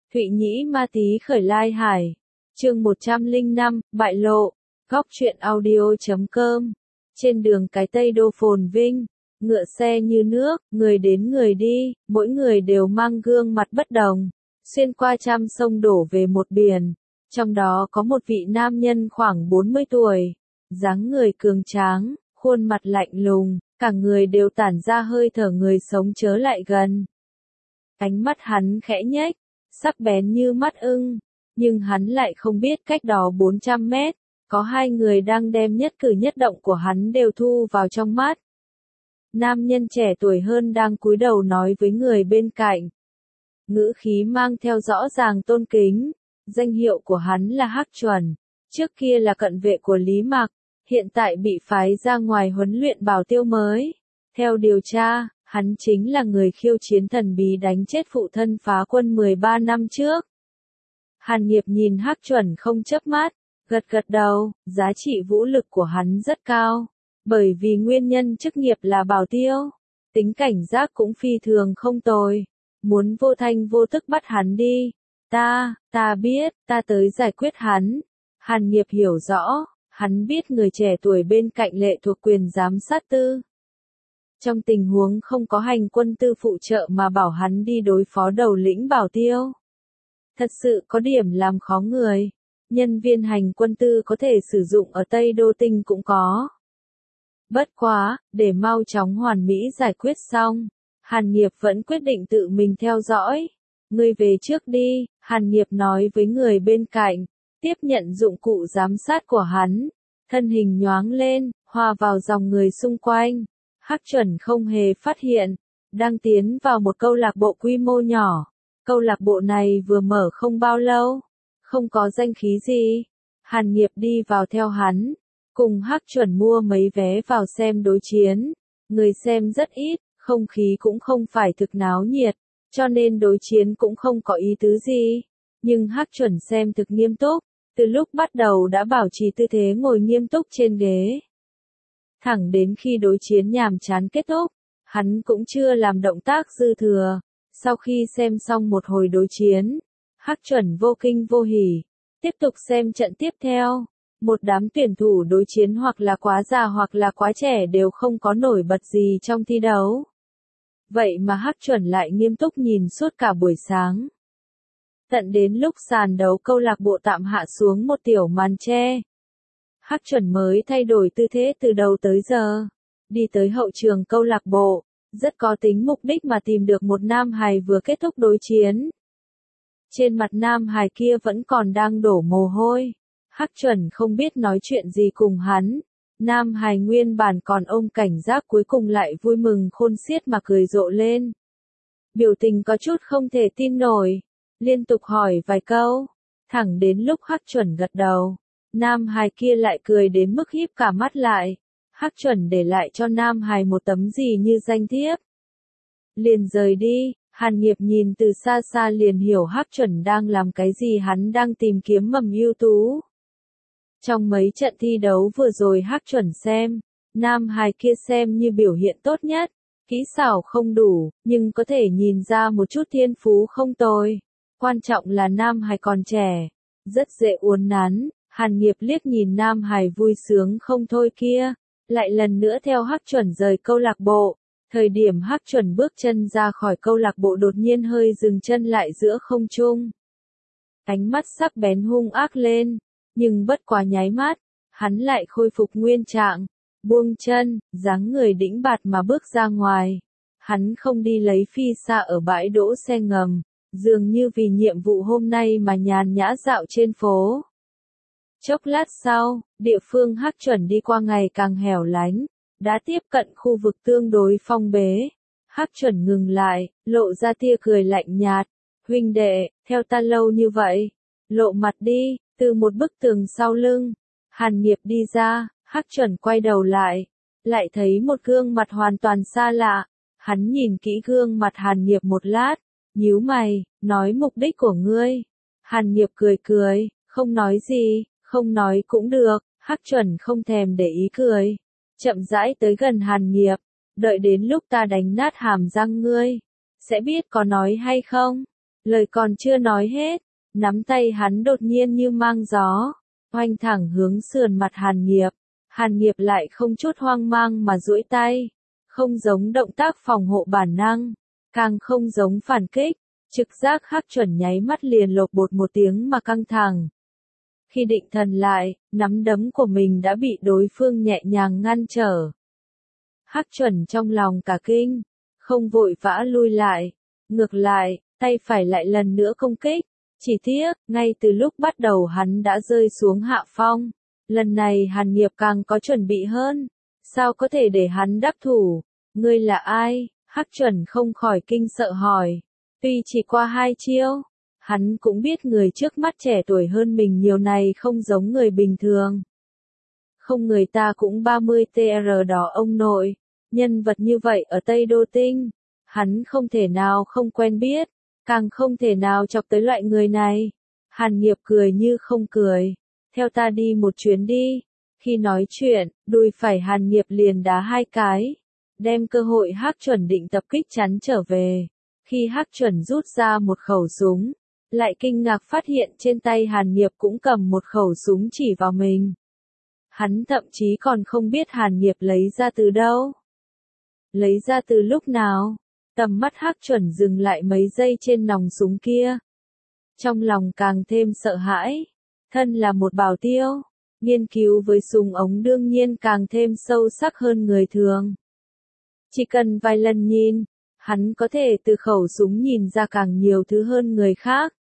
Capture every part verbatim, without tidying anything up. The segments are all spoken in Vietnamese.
Thụy Nhĩ Ma Tý khởi lai hải. Chương một trăm lẻ năm, bại lộ. Góc truyện audio chấm com. Trên đường cái Tây Đô phồn vinh, ngựa xe như nước, người đến người đi, mỗi người đều mang gương mặt bất đồng, xuyên qua trăm sông đổ về một biển. Trong đó có một vị nam nhân khoảng bốn mươi tuổi, dáng người cường tráng, khuôn mặt lạnh lùng, cả người đều tản ra hơi thở người sống chớ lại gần. Ánh mắt hắn khẽ nhếch, sắc bén như mắt ưng, nhưng hắn lại không biết cách đó bốn trăm mét, có hai người đang đem nhất cử nhất động của hắn đều thu vào trong mắt. Nam nhân trẻ tuổi hơn đang cúi đầu nói với người bên cạnh. Ngữ khí mang theo rõ ràng tôn kính, danh hiệu của hắn là Hắc Chuẩn, trước kia là cận vệ của Lý Mặc, hiện tại bị phái ra ngoài huấn luyện bảo tiêu mới. Theo điều tra, hắn chính là người khiêu chiến thần bí đánh chết phụ thân phá quân mười ba năm trước. Hàn Nghiệp nhìn Hắc Chuẩn không chớp mắt, gật gật đầu, giá trị vũ lực của hắn rất cao, bởi vì nguyên nhân chức nghiệp là bảo tiêu, tính cảnh giác cũng phi thường không tồi, muốn vô thanh vô tức bắt hắn đi. Ta, ta biết, ta tới giải quyết hắn. Hàn Nghiệp hiểu rõ, hắn biết người trẻ tuổi bên cạnh lệ thuộc quyền giám sát tư. Trong tình huống không có hành quân tư phụ trợ mà bảo hắn đi đối phó đầu lĩnh bảo tiêu. Thật sự có điểm làm khó người. Nhân viên hành quân tư có thể sử dụng ở Tây Đô Tinh cũng có. Bất quá, để mau chóng hoàn mỹ giải quyết xong, Hàn Nghiệp vẫn quyết định tự mình theo dõi. Ngươi về trước đi, Hàn Nghiệp nói với người bên cạnh, tiếp nhận dụng cụ giám sát của hắn, thân hình nhoáng lên, hòa vào dòng người xung quanh. Hắc Chuẩn không hề phát hiện, đang tiến vào một câu lạc bộ quy mô nhỏ. Câu lạc bộ này vừa mở không bao lâu, không có danh khí gì. Hàn Nghiệp đi vào theo hắn, cùng Hắc Chuẩn mua mấy vé vào xem đối chiến. Người xem rất ít, không khí cũng không phải thực náo nhiệt, cho nên đối chiến cũng không có ý tứ gì. Nhưng Hắc Chuẩn xem thực nghiêm túc, từ lúc bắt đầu đã bảo trì tư thế ngồi nghiêm túc trên ghế. Thẳng đến khi đối chiến nhàm chán kết thúc, hắn cũng chưa làm động tác dư thừa. Sau khi xem xong một hồi đối chiến, Hắc Chuẩn vô kinh vô hỉ, tiếp tục xem trận tiếp theo. Một đám tuyển thủ đối chiến hoặc là quá già hoặc là quá trẻ đều không có nổi bật gì trong thi đấu. Vậy mà Hắc Chuẩn lại nghiêm túc nhìn suốt cả buổi sáng. Tận đến lúc sàn đấu câu lạc bộ tạm hạ xuống một tiểu màn che, Hắc Chuẩn mới thay đổi tư thế từ đầu tới giờ, đi tới hậu trường câu lạc bộ, rất có tính mục đích mà tìm được một nam hài vừa kết thúc đối chiến. Trên mặt nam hài kia vẫn còn đang đổ mồ hôi, Hắc Chuẩn không biết nói chuyện gì cùng hắn. Nam hài nguyên bản còn ôm cảnh giác cuối cùng lại vui mừng khôn xiết mà cười rộ lên. Biểu tình có chút không thể tin nổi, liên tục hỏi vài câu, thẳng đến lúc Hắc Chuẩn gật đầu. Nam hài kia lại cười đến mức híp cả mắt lại. Hắc Chuẩn để lại cho Nam hài một tấm gì như danh thiếp. Liền rời đi, Hàn Nghiệp nhìn từ xa xa liền hiểu Hắc Chuẩn đang làm cái gì, hắn đang tìm kiếm mầm ưu tú. Trong mấy trận thi đấu vừa rồi Hắc Chuẩn xem, Nam hài kia xem như biểu hiện tốt nhất, kỹ xảo không đủ, nhưng có thể nhìn ra một chút thiên phú không tồi. Quan trọng là Nam hài còn trẻ, rất dễ uốn nắn. Hàn Nghiệp liếc nhìn Nam hài vui sướng không thôi kia, lại lần nữa theo Hắc Chuẩn rời câu lạc bộ. Thời điểm Hắc Chuẩn bước chân ra khỏi câu lạc bộ đột nhiên hơi dừng chân lại giữa không trung. Ánh mắt sắc bén hung ác lên, nhưng bất quá nháy mắt, hắn lại khôi phục nguyên trạng, buông chân, dáng người đĩnh bạt mà bước ra ngoài. Hắn không đi lấy phi xa ở bãi đỗ xe ngầm, dường như vì nhiệm vụ hôm nay mà nhàn nhã dạo trên phố. Chốc lát sau, địa phương Hắc Chuẩn đi qua ngày càng hẻo lánh, đã tiếp cận khu vực tương đối phong bế. Hắc Chuẩn ngừng lại, lộ ra tia cười lạnh nhạt. Huynh đệ, theo ta lâu như vậy, lộ mặt đi. Từ một bức tường sau lưng, Hàn Nghiệp đi ra, Hắc Chuẩn quay đầu lại, lại thấy một gương mặt hoàn toàn xa lạ. Hắn nhìn kỹ gương mặt Hàn Nghiệp một lát, nhíu mày, nói mục đích của ngươi. Hàn Nghiệp cười cười, không nói gì. Không nói cũng được. Hắc Chuẩn không thèm để ý cười, chậm rãi tới gần Hàn Nghiệp, đợi đến lúc ta đánh nát hàm răng ngươi, sẽ biết có nói hay không. Lời còn chưa nói hết, nắm tay hắn đột nhiên như mang gió, oanh thẳng hướng sườn mặt Hàn Nghiệp. Hàn Nghiệp lại không chút hoang mang mà duỗi tay, không giống động tác phòng hộ bản năng, càng không giống phản kích, trực giác Hắc Chuẩn nháy mắt liền lột bột một tiếng mà căng thẳng. Khi định thần lại, nắm đấm của mình đã bị đối phương nhẹ nhàng ngăn trở. Hắc Chuẩn trong lòng cả kinh, không vội vã lui lại, ngược lại, tay phải lại lần nữa công kích, chỉ tiếc, ngay từ lúc bắt đầu hắn đã rơi xuống hạ phong. Lần này Hàn Nghiệp càng có chuẩn bị hơn, sao có thể để hắn đắc thủ, ngươi là ai? Hắc Chuẩn không khỏi kinh sợ hỏi, tuy chỉ qua hai chiêu, hắn cũng biết người trước mắt trẻ tuổi hơn mình nhiều này không giống người bình thường. Không, người ta cũng ba mươi tr đó ông nội, nhân vật như vậy ở Tây Đô Tinh, hắn không thể nào không quen biết, càng không thể nào chọc tới loại người này. Hàn Nghiệp cười như không cười, theo ta đi một chuyến đi. Khi nói chuyện, đùi phải Hàn Nghiệp liền đá hai cái, đem cơ hội Hắc Chuẩn định tập kích chắn trở về. Khi Hắc Chuẩn rút ra một khẩu súng, lại kinh ngạc phát hiện trên tay Hàn Nghiệp cũng cầm một khẩu súng chỉ vào mình. Hắn thậm chí còn không biết Hàn Nghiệp lấy ra từ đâu. Lấy ra từ lúc nào? Tầm mắt Hắc Chuẩn dừng lại mấy giây trên nòng súng kia. Trong lòng càng thêm sợ hãi. Thân là một bảo tiêu, nghiên cứu với súng ống đương nhiên càng thêm sâu sắc hơn người thường. Chỉ cần vài lần nhìn, hắn có thể từ khẩu súng nhìn ra càng nhiều thứ hơn người khác.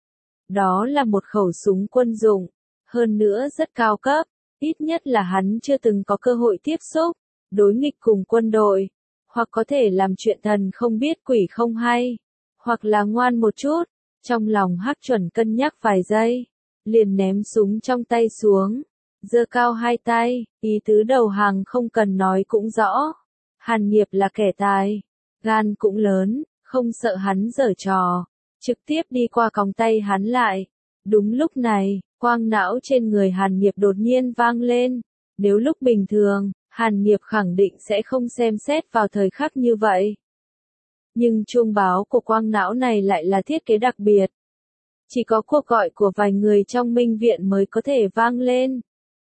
Đó là một khẩu súng quân dụng, hơn nữa rất cao cấp, ít nhất là hắn chưa từng có cơ hội tiếp xúc, đối nghịch cùng quân đội, hoặc có thể làm chuyện thần không biết quỷ không hay, hoặc là ngoan một chút. Trong lòng Hắc Chuẩn cân nhắc vài giây, liền ném súng trong tay xuống, giơ cao hai tay, ý tứ đầu hàng không cần nói cũng rõ. Hàn Nghiệp là kẻ tài, gan cũng lớn, không sợ hắn giở trò, trực tiếp đi qua còng tay hắn lại. Đúng lúc này, quang não trên người Hàn Nghiệp đột nhiên vang lên. Nếu lúc bình thường, Hàn Nghiệp khẳng định sẽ không xem xét vào thời khắc như vậy. Nhưng chuông báo của quang não này lại là thiết kế đặc biệt. Chỉ có cuộc gọi của vài người trong Minh Viện mới có thể vang lên.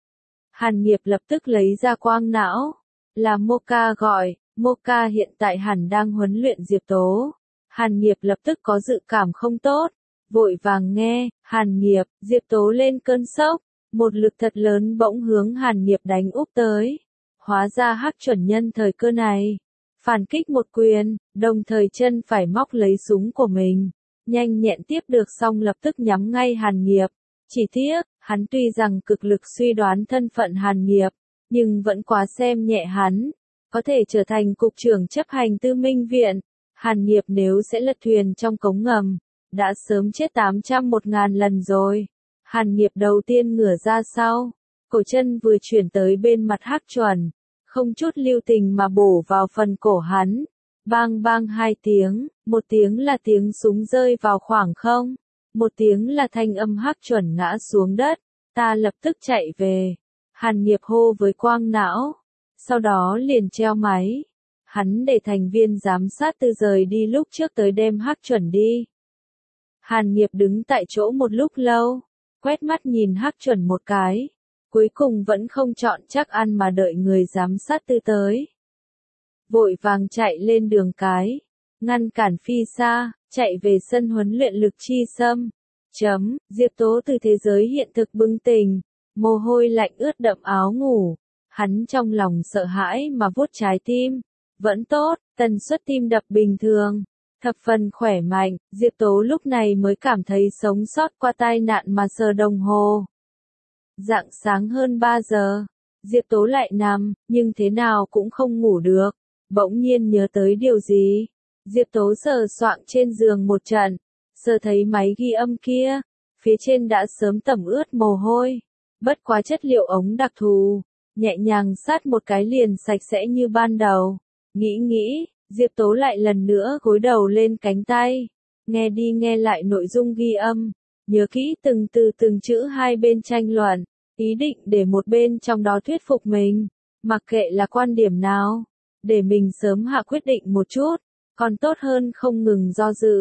Hàn Nghiệp lập tức lấy ra quang não. Là Moka gọi, Moka hiện tại hẳn đang huấn luyện Diệp Tố. Hàn Nghiệp lập tức có dự cảm không tốt. Vội vàng nghe, Hàn Nghiệp, Diệp Tố lên cơn sốc. Một lực thật lớn bỗng hướng Hàn Nghiệp đánh úp tới. Hóa ra Hắc Chuẩn nhân thời cơ này. Phản kích một quyền, đồng thời chân phải móc lấy súng của mình. Nhanh nhẹn tiếp được xong lập tức nhắm ngay Hàn Nghiệp. Chỉ tiếc, hắn tuy rằng cực lực suy đoán thân phận Hàn Nghiệp, nhưng vẫn quá xem nhẹ hắn. Có thể trở thành cục trưởng chấp hành tư Minh Viện. Hàn Nghiệp nếu sẽ lật thuyền trong cống ngầm, đã sớm chết tám trăm một ngàn lần rồi. Hàn Nghiệp đầu tiên ngửa ra sau, cổ chân vừa chuyển tới bên mặt Hắc Chuẩn, không chút lưu tình mà bổ vào phần cổ hắn. Bang bang hai tiếng, một tiếng là tiếng súng rơi vào khoảng không, một tiếng là thanh âm Hắc Chuẩn ngã xuống đất. Ta lập tức chạy về. Hàn Nghiệp hô với quang não, sau đó liền treo máy. Hắn để thành viên giám sát từ rời đi lúc trước tới đem Hắc Chuẩn đi. Hàn Nghiệp đứng tại chỗ một lúc lâu, quét mắt nhìn Hắc Chuẩn một cái, cuối cùng vẫn không chọn chắc ăn mà đợi người giám sát tư tới. Vội vàng chạy lên đường cái, ngăn cản phi xa, chạy về sân huấn luyện Lực Chi Sâm. Chấm, Diệp Tố từ thế giới hiện thực bừng tỉnh, mồ hôi lạnh ướt đẫm áo ngủ. Hắn trong lòng sợ hãi mà vuốt trái tim. Vẫn tốt, tần suất tim đập bình thường, thập phần khỏe mạnh. Diệp Tố lúc này mới cảm thấy sống sót qua tai nạn mà sờ đồng hồ. Rạng sáng hơn ba giờ, Diệp Tố lại nằm, nhưng thế nào cũng không ngủ được. Bỗng nhiên nhớ tới điều gì. Diệp Tố sờ soạng trên giường một trận, sờ thấy máy ghi âm kia, phía trên đã sớm tẩm ướt mồ hôi. Bất quá chất liệu ống đặc thù, nhẹ nhàng sát một cái liền sạch sẽ như ban đầu. Nghĩ nghĩ, Diệp Tố lại lần nữa gối đầu lên cánh tay, nghe đi nghe lại nội dung ghi âm, nhớ kỹ từng từ từng chữ hai bên tranh luận, ý định để một bên trong đó thuyết phục mình, mặc kệ là quan điểm nào, để mình sớm hạ quyết định một chút, còn tốt hơn không ngừng do dự.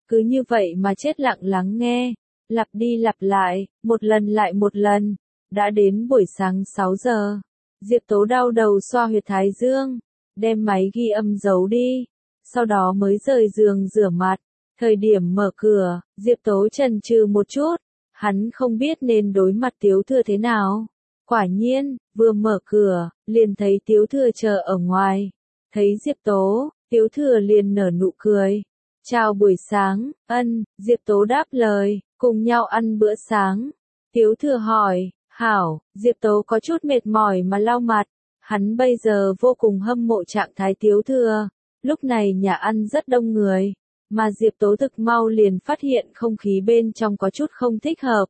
Cứ như vậy mà chết lặng lắng nghe, lặp đi lặp lại, một lần lại một lần. Đã đến buổi sáng sáu giờ. Diệp Tố đau đầu xoa huyệt thái dương, đem máy ghi âm giấu đi, sau đó mới rời giường rửa mặt. Thời điểm mở cửa, Diệp Tố chần chừ một chút, hắn không biết nên đối mặt Tiếu Thừa thế nào. Quả nhiên, vừa mở cửa, liền thấy Tiếu Thừa chờ ở ngoài. Thấy Diệp Tố, Tiếu Thừa liền nở nụ cười. Chào buổi sáng, ân, Diệp Tố đáp lời, cùng nhau ăn bữa sáng. Tiếu Thừa hỏi, hảo, Diệp Tố có chút mệt mỏi mà lau mặt. Hắn bây giờ vô cùng hâm mộ trạng thái Tiếu Thừa. Lúc này nhà ăn rất đông người, mà Diệp Tố thực mau liền phát hiện không khí bên trong có chút không thích hợp.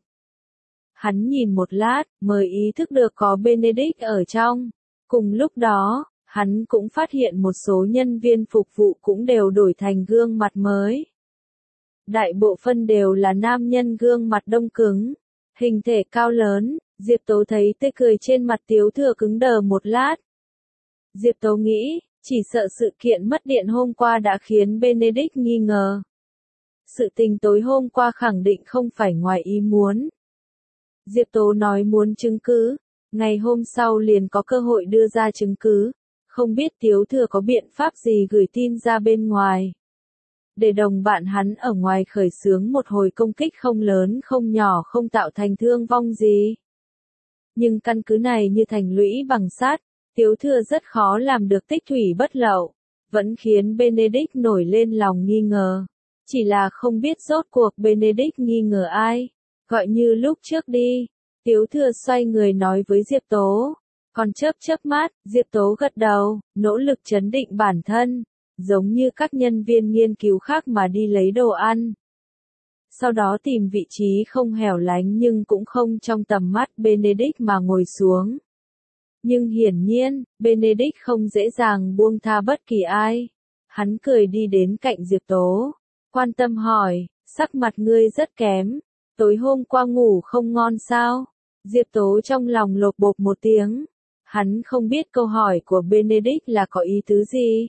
Hắn nhìn một lát, mới ý thức được có Benedict ở trong. Cùng lúc đó, hắn cũng phát hiện một số nhân viên phục vụ cũng đều đổi thành gương mặt mới. Đại bộ phân đều là nam nhân gương mặt đông cứng, hình thể cao lớn. Diệp Tố thấy tươi cười trên mặt Tiếu Thừa cứng đờ một lát. Diệp Tố nghĩ, chỉ sợ sự kiện mất điện hôm qua đã khiến Benedict nghi ngờ. Sự tình tối hôm qua khẳng định không phải ngoài ý muốn. Diệp Tố nói muốn chứng cứ, ngày hôm sau liền có cơ hội đưa ra chứng cứ, không biết Tiếu Thừa có biện pháp gì gửi tin ra bên ngoài. Để đồng bạn hắn ở ngoài khởi xướng một hồi công kích không lớn không nhỏ không tạo thành thương vong gì. Nhưng căn cứ này như thành lũy bằng sắt, Tiếu Thừa rất khó làm được tích thủy bất lậu, vẫn khiến Benedict nổi lên lòng nghi ngờ. Chỉ là không biết rốt cuộc Benedict nghi ngờ ai. Gọi như lúc trước đi, Tiếu Thừa xoay người nói với Diệp Tố. Còn chớp chớp mắt, Diệp Tố gật đầu, nỗ lực trấn định bản thân, giống như các nhân viên nghiên cứu khác mà đi lấy đồ ăn. Sau đó tìm vị trí không hẻo lánh nhưng cũng không trong tầm mắt Benedict mà ngồi xuống. Nhưng hiển nhiên, Benedict không dễ dàng buông tha bất kỳ ai. Hắn cười đi đến cạnh Diệp Tố, quan tâm hỏi, sắc mặt ngươi rất kém, tối hôm qua ngủ không ngon sao? Diệp Tố trong lòng lột bột một tiếng, hắn không biết câu hỏi của Benedict là có ý tứ gì.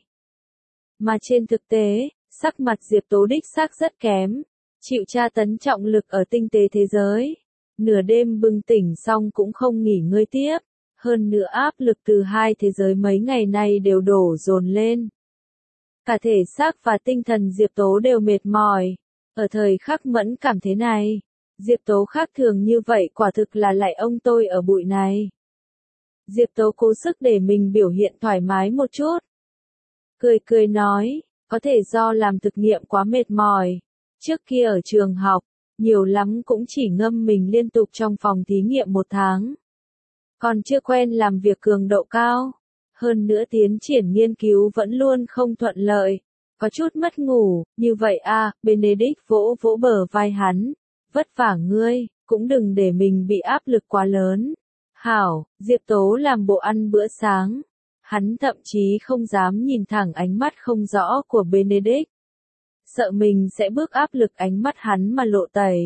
Mà trên thực tế, sắc mặt Diệp Tố đích xác rất kém, chịu tra tấn trọng lực ở tinh tế thế giới. Nửa đêm bừng tỉnh xong cũng không nghỉ ngơi tiếp. Hơn nữa áp lực từ hai thế giới mấy ngày nay đều đổ dồn lên. Cả thể xác và tinh thần Diệp Tố đều mệt mỏi. Ở thời khắc mẫn cảm thế này, Diệp Tố khác thường như vậy quả thực là lại ông tôi ở bụi này. Diệp Tố cố sức để mình biểu hiện thoải mái một chút. Cười cười nói, có thể do làm thực nghiệm quá mệt mỏi. Trước kia ở trường học, nhiều lắm cũng chỉ ngâm mình liên tục trong phòng thí nghiệm một tháng. Còn chưa quen làm việc cường độ cao. Hơn nữa tiến triển nghiên cứu vẫn luôn không thuận lợi. Có chút mất ngủ, như vậy à, Benedict vỗ vỗ bờ vai hắn. Vất vả ngươi, cũng đừng để mình bị áp lực quá lớn. Hảo, Diệp Tố làm bộ ăn bữa sáng. Hắn thậm chí không dám nhìn thẳng ánh mắt không rõ của Benedict. Sợ mình sẽ bước áp lực ánh mắt hắn mà lộ tẩy.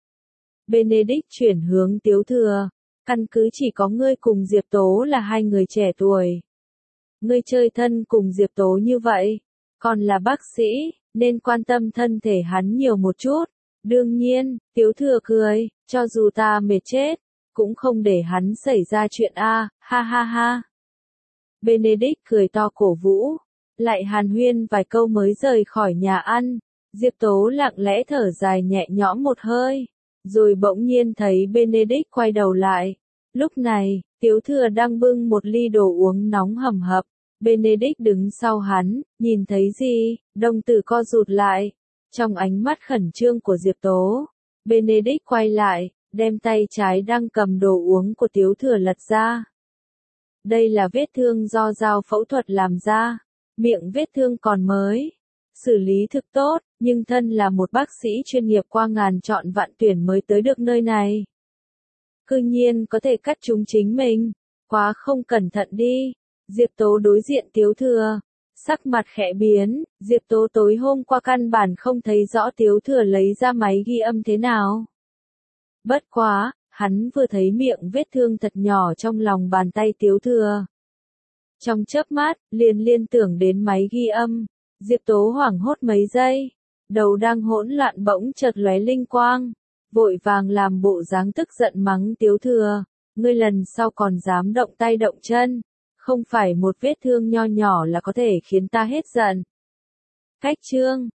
Benedict chuyển hướng Tiếu Thừa. Căn cứ chỉ có ngươi cùng Diệp Tố là hai người trẻ tuổi. Ngươi chơi thân cùng Diệp Tố như vậy, còn là bác sĩ, nên quan tâm thân thể hắn nhiều một chút. Đương nhiên, Tiếu Thừa cười, cho dù ta mệt chết, cũng không để hắn xảy ra chuyện a, ha ha ha. Benedict cười to cổ vũ, lại hàn huyên vài câu mới rời khỏi nhà ăn. Diệp Tố lặng lẽ thở dài nhẹ nhõm một hơi, rồi bỗng nhiên thấy Benedict quay đầu lại. Lúc này, Tiếu Thừa đang bưng một ly đồ uống nóng hầm hập. Benedict đứng sau hắn, nhìn thấy gì, đồng tử co rụt lại. Trong ánh mắt khẩn trương của Diệp Tố, Benedict quay lại, đem tay trái đang cầm đồ uống của Tiếu Thừa lật ra. Đây là vết thương do dao phẫu thuật làm ra, miệng vết thương còn mới. Xử lý thực tốt, nhưng thân là một bác sĩ chuyên nghiệp qua ngàn chọn vạn tuyển mới tới được nơi này. Cư nhiên có thể cắt trúng chính mình, quá không cẩn thận đi. Diệp Tố đối diện Tiếu Thừa, sắc mặt khẽ biến. Diệp Tố tối hôm qua căn bản không thấy rõ Tiếu Thừa lấy ra máy ghi âm thế nào. Bất quá, hắn vừa thấy miệng vết thương thật nhỏ trong lòng bàn tay Tiếu Thừa. Trong chớp mắt, liền liên tưởng đến máy ghi âm. Diệp Tố hoảng hốt mấy giây. Đầu đang hỗn loạn bỗng chợt lóe linh quang, vội vàng làm bộ dáng tức giận mắng Tiếu Thừa, ngươi lần sau còn dám động tay động chân, không phải một vết thương nho nhỏ là có thể khiến ta hết giận. Cách chương